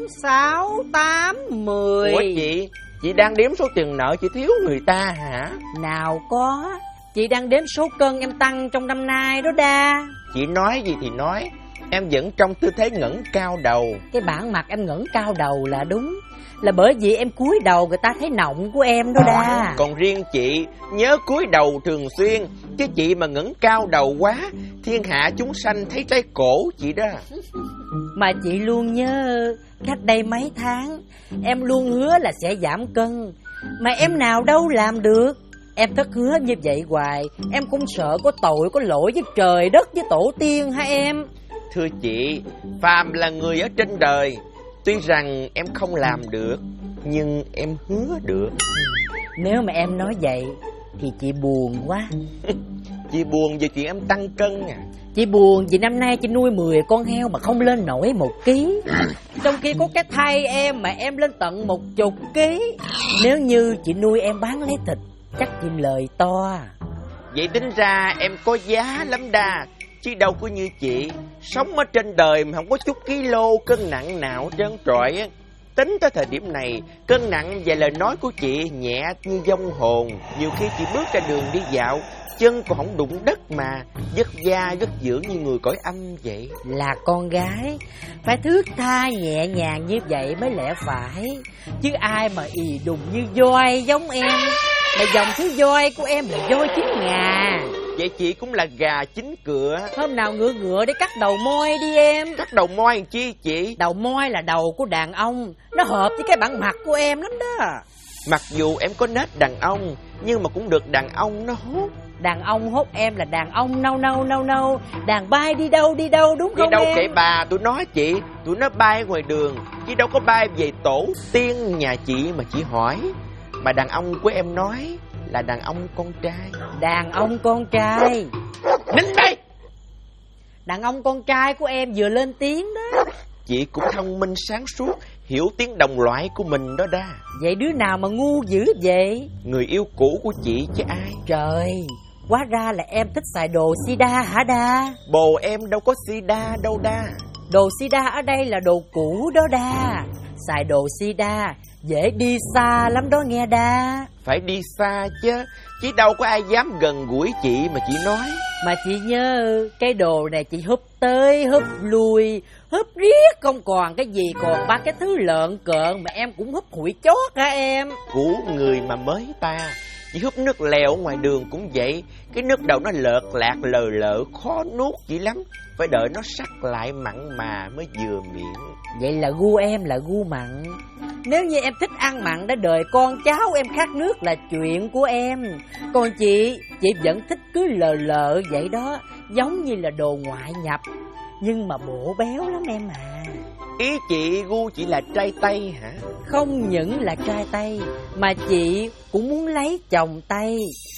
6, 8, 10. Ủa chị đang đếm số tiền nợ chị thiếu người ta hả? Nào có, chị đang đếm số cân em tăng trong năm nay đó đa. Chị nói gì thì nói, em vẫn trong tư thế ngẩng cao đầu. Cái bản mặt em ngẩng cao đầu là đúng, là bởi vì em cúi đầu người ta thấy nọng của em đó đa. Còn riêng chị nhớ cúi đầu thường xuyên, chứ chị mà ngẩng cao đầu quá, thiên hạ chúng sanh thấy trái cổ chị đó. Mà chị luôn nhớ, cách đây mấy tháng em luôn hứa là sẽ giảm cân, mà em nào đâu làm được. Em thất hứa như vậy hoài, em cũng sợ có tội có lỗi với trời đất với tổ tiên hả em? Thưa chị, phàm là người ở trên đời, tuy rằng em không làm được, nhưng em hứa được. Nếu mà em nói vậy thì chị buồn quá. Chị buồn về chuyện em tăng cân à? Chị buồn vì năm nay chị nuôi 10 con heo mà không lên nổi 1 ký, trong khi có cái thai em mà em lên tận 10 ký. Nếu như chị nuôi em bán lấy thịt, chắc chị lời to. Vậy tính ra em có giá lắm đa, chứ đâu có như chị sống ở trên đời mà không có chút kilo cân nặng nào trơn trọi á. Tính tới thời điểm này, cân nặng và lời nói của chị nhẹ như vong hồn. Nhiều khi chị bước ra đường đi dạo, chân còn không đụng đất mà vất da vất dưỡng như người cõi âm vậy. Là con gái phải thước tha nhẹ nhàng như vậy mới lẽ phải, chứ ai mà ì đùng như voi giống em. Mà dòng thứ voi của em là voi 9 ngà. Vậy chị cũng là gà 9 cựa. Hôm nào ngựa ngựa để cắt đầu môi đi em. Cắt đầu môi làm chi chị? Đầu môi là đầu của đàn ông, nó hợp với cái bản mặt của em lắm đó. Mặc dù em có nết đàn ông, nhưng mà cũng được đàn ông nó hốt. Đàn ông hốt em là đàn ông nâu. Đàn bay đi đâu đúng không em? Đi đâu kệ bà, tụi nó chị, tụi nó bay ngoài đường, chứ đâu có bay về tổ tiên nhà chị mà chị hỏi. Mà đàn ông của em nói là đàn ông con trai. Đàn ông con trai. Nín đây! Đàn ông con trai của em vừa lên tiếng đó. Chị cũng thông minh sáng suốt, hiểu tiếng đồng loại của mình đó đa. Vậy đứa nào mà ngu dữ vậy? Người yêu cũ của chị chứ ai. Trời, hóa ra là em thích xài đồ sida hả đa? Bồ em đâu có sida đâu đa. Đồ sida ở đây là đồ cũ đó đa. Xài đồ sida dễ đi xa lắm đó nghe đa. Phải đi xa chứ đâu có ai dám gần gũi chị mà chị nói. Mà chị nhớ cái đồ này chị húp tới húp lui, húp riết không còn cái gì, còn 3 cái thứ lợn cợn mà em cũng húp hụi chót hả em? Của người mà mới ta. Chị húp nước lèo ngoài đường cũng vậy. Cái nước đầu nó lợt lạc lờ lợ, khó nuốt chị lắm. Phải đợi nó sắc lại mặn mà mới vừa miệng. Vậy là gu em là gu mặn. Nếu như em thích ăn mặn để đời con cháu em khát nước là chuyện của em. Còn chị vẫn thích cứ lờ lợ vậy đó, giống như là đồ ngoại nhập, nhưng mà bổ béo lắm em à. Ý chị gu chị là trai Tây hả? Không những là trai Tây, mà chị cũng muốn lấy chồng Tây.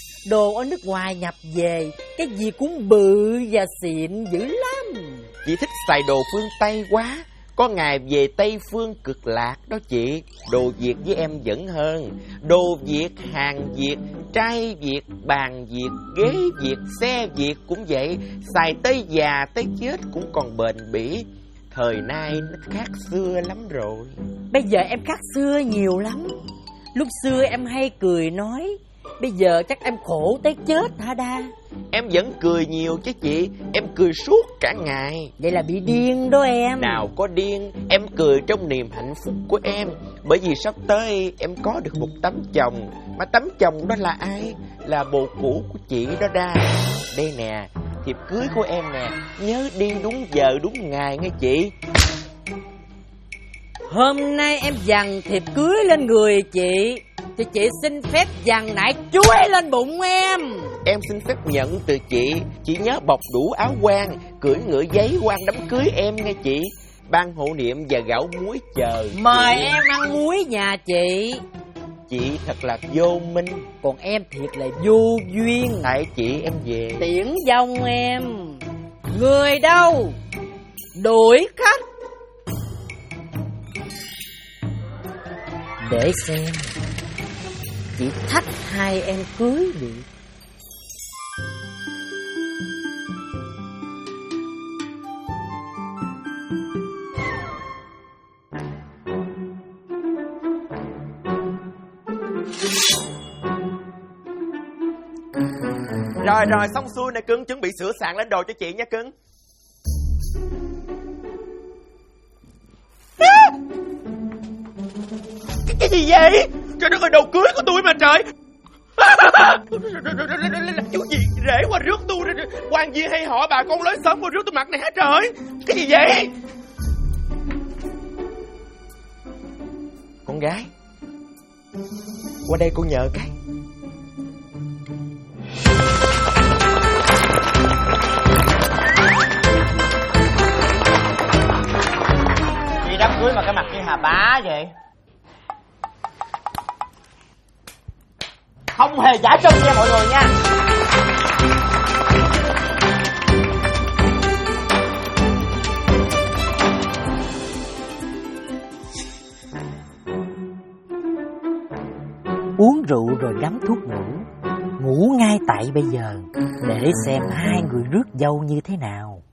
Đồ ở nước ngoài nhập về, cái gì cũng bự và xịn dữ lắm. Chị thích xài đồ phương Tây quá. Có ngày về Tây phương cực lạc đó chị. Đồ Việt với em vẫn hơn. Đồ Việt, hàng Việt, trai Việt, bàn Việt, ghế Việt, xe Việt cũng vậy. Xài tới già tới chết cũng còn bền bỉ. Thời nay nó khác xưa lắm rồi. Bây giờ em khác xưa nhiều lắm. Lúc xưa em hay cười nói, bây giờ chắc em khổ tới chết hả đa? Em vẫn cười nhiều chứ chị. Em cười suốt cả ngày. Vậy là bị điên đó em. Nào có điên. Em cười trong niềm hạnh phúc của em. Bởi vì sắp tới em có được một tấm chồng. Mà tấm chồng đó là ai? Là bồ cũ của chị đó đa. Đây nè, thiệp cưới của em nè. Nhớ đi đúng giờ đúng ngày nghe chị. Hôm nay em dằn thiệp cưới lên người chị, thì chị xin phép dằn nải chuối lên bụng em. Em xin phép nhận từ chị. Chị nhớ bọc đủ áo quan, cưỡi ngựa giấy qua đám cưới em nghe chị. Ban hộ niệm và gạo muối chờ mời chị. em ăn muối nhà chị. Chị thật là vô minh. Còn em thiệt là vô duyên. Tại chị em về Tiễn vong em. Người đâu? Đuổi khách. Để xem chị thách hai em cưới được. Rồi, xong xuôi nè cưng, chuẩn bị sửa soạn lên đồ cho chị nha cưng. Cái gì vậy? Trời đất ơi, đồ cưới của tôi mà trời. Chú gì rể qua rước tôi, quan viên hay họ bà con lớn sớm qua rước tôi mặt này hả trời? Cái gì vậy? Con gái, qua đây cô nhờ cái. Đi đám cưới mà cái mặt như Hà Bá vậy? Không hề giả trân nha mọi người nha. Uống rượu rồi đắm thuốc ngủ ngay tại bây giờ để xem hai người rước dâu như thế nào.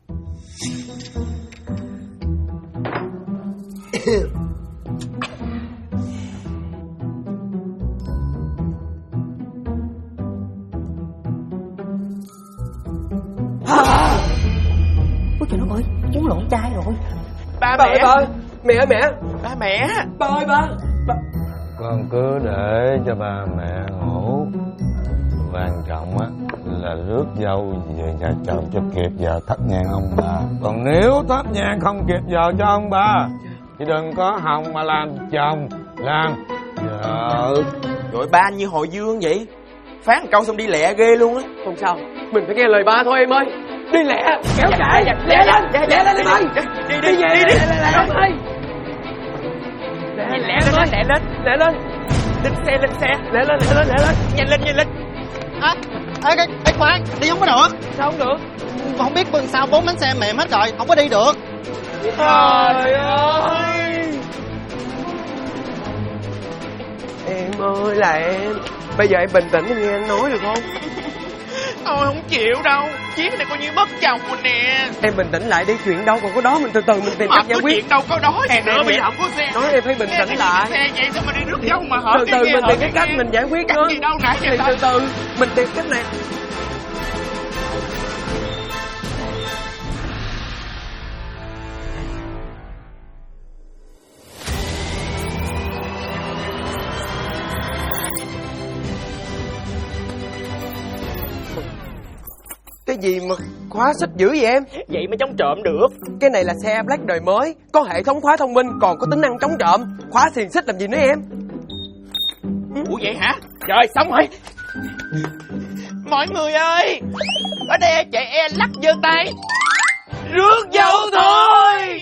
Ôi trời đất ơi, uống lộn chai rồi. Ba mẹ ơi, mẹ ơi mẹ. Ba mẹ. Ba ơi ba. Con cứ để cho ba mẹ ngủ. Quan trọng á là rước dâu về nhà chồng cho kịp giờ thắp nhang ông bà. Còn nếu thắp nhang không kịp giờ cho ông bà thì đừng có hòng mà làm chồng, làm vợ. Rồi ba như hồi dương vậy, phán câu xong đi lẹ ghê luôn á. Không sao, mình phải nghe lời ba thôi em ơi. Đi lẹ, kéo chạy, lẹ lên em ơi. Đi em ơi. Lẹ lên. Lên xe. Lẹ lên. Nhanh lên. Ê khoan, đi không có được. Sao không được? Không biết bưng sao 4 bánh xe mềm hết rồi, không có đi được. Trời ơi. Em ơi là em. Bây giờ em bình tĩnh nghe anh nói được không? Thôi không chịu đâu, chuyến này coi như mất chồng rồi nè. Em bình tĩnh lại đi, chuyện đâu còn có đó, mình từ từ mình tìm cách giải quyết. Chuyện đâu có đó gì nữa, bây giờ không có xe. Nói em phải bình tĩnh lại. Xe vậy sao mà đi rước dâu mà hở Từ từ mình tìm cái cách mình giải quyết nữa. Cách gì đâu nãy giờ từ từ mình tìm cách này. Cái gì mà khóa xích dữ vậy em? Vậy mà chống trộm được. Cái này là xe Black đời mới, có hệ thống khóa thông minh, còn có tính năng chống trộm. Khóa xiềng xích làm gì nữa em? Ủa vậy hả? Trời xong rồi. Mọi người ơi, ở đây chạy e lắc giơ tay, rước dâu thôi.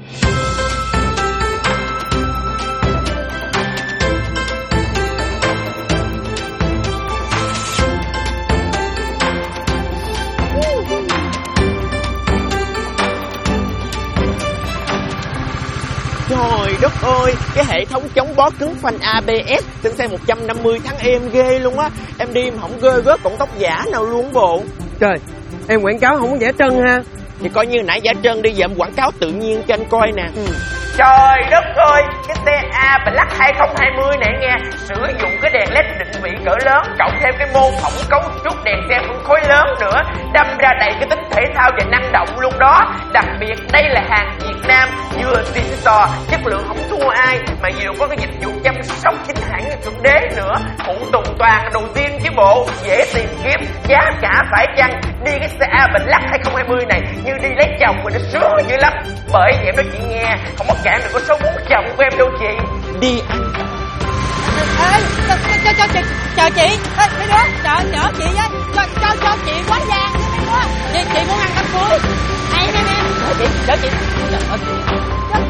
Trời đất ơi, cái hệ thống chống bó cứng phanh ABS trên xe 150 tháng êm ghê luôn á. Em đi em không gơ gớt cọng tóc giả nào luôn bộ. Trời, em quảng cáo không có giả trân ha. Thì coi như nãy giả trân đi, giờ em quảng cáo tự nhiên cho anh coi nè. Trời đất ơi, cái xe A Black 2020 này nghe, sử dụng cái đèn LED định vị cỡ lớn, cộng thêm cái mô phỏng cấu trúc đèn xe phân khối lớn nữa, đâm ra đầy cái tính thể thao và năng động luôn đó. Đặc biệt đây là hàng Việt Nam, vừa xịn sò, chất lượng không thua ai, mà vừa có cái dịch vụ chăm sóc chính hãng thượng đế nữa. Phụ tùng toàn đầu tiên chứ bộ, dễ tìm kiếm, giá cả phải chăng. Đi cái xe A Black 2020 này như đi lấy chồng mà nó sướng dữ lắm. Bởi vậy em nói chị nghe, không có cảm được có số muốn chồng của em đâu chị. Đi anh. Ê, cho chị, chờ chị. Ê, mấy đứa, chở chị với. Cho chị quá vàng với mấy đứa. Chị muốn ăn canh cuối. Em. Chở chị. Chở chị. Trời ơi.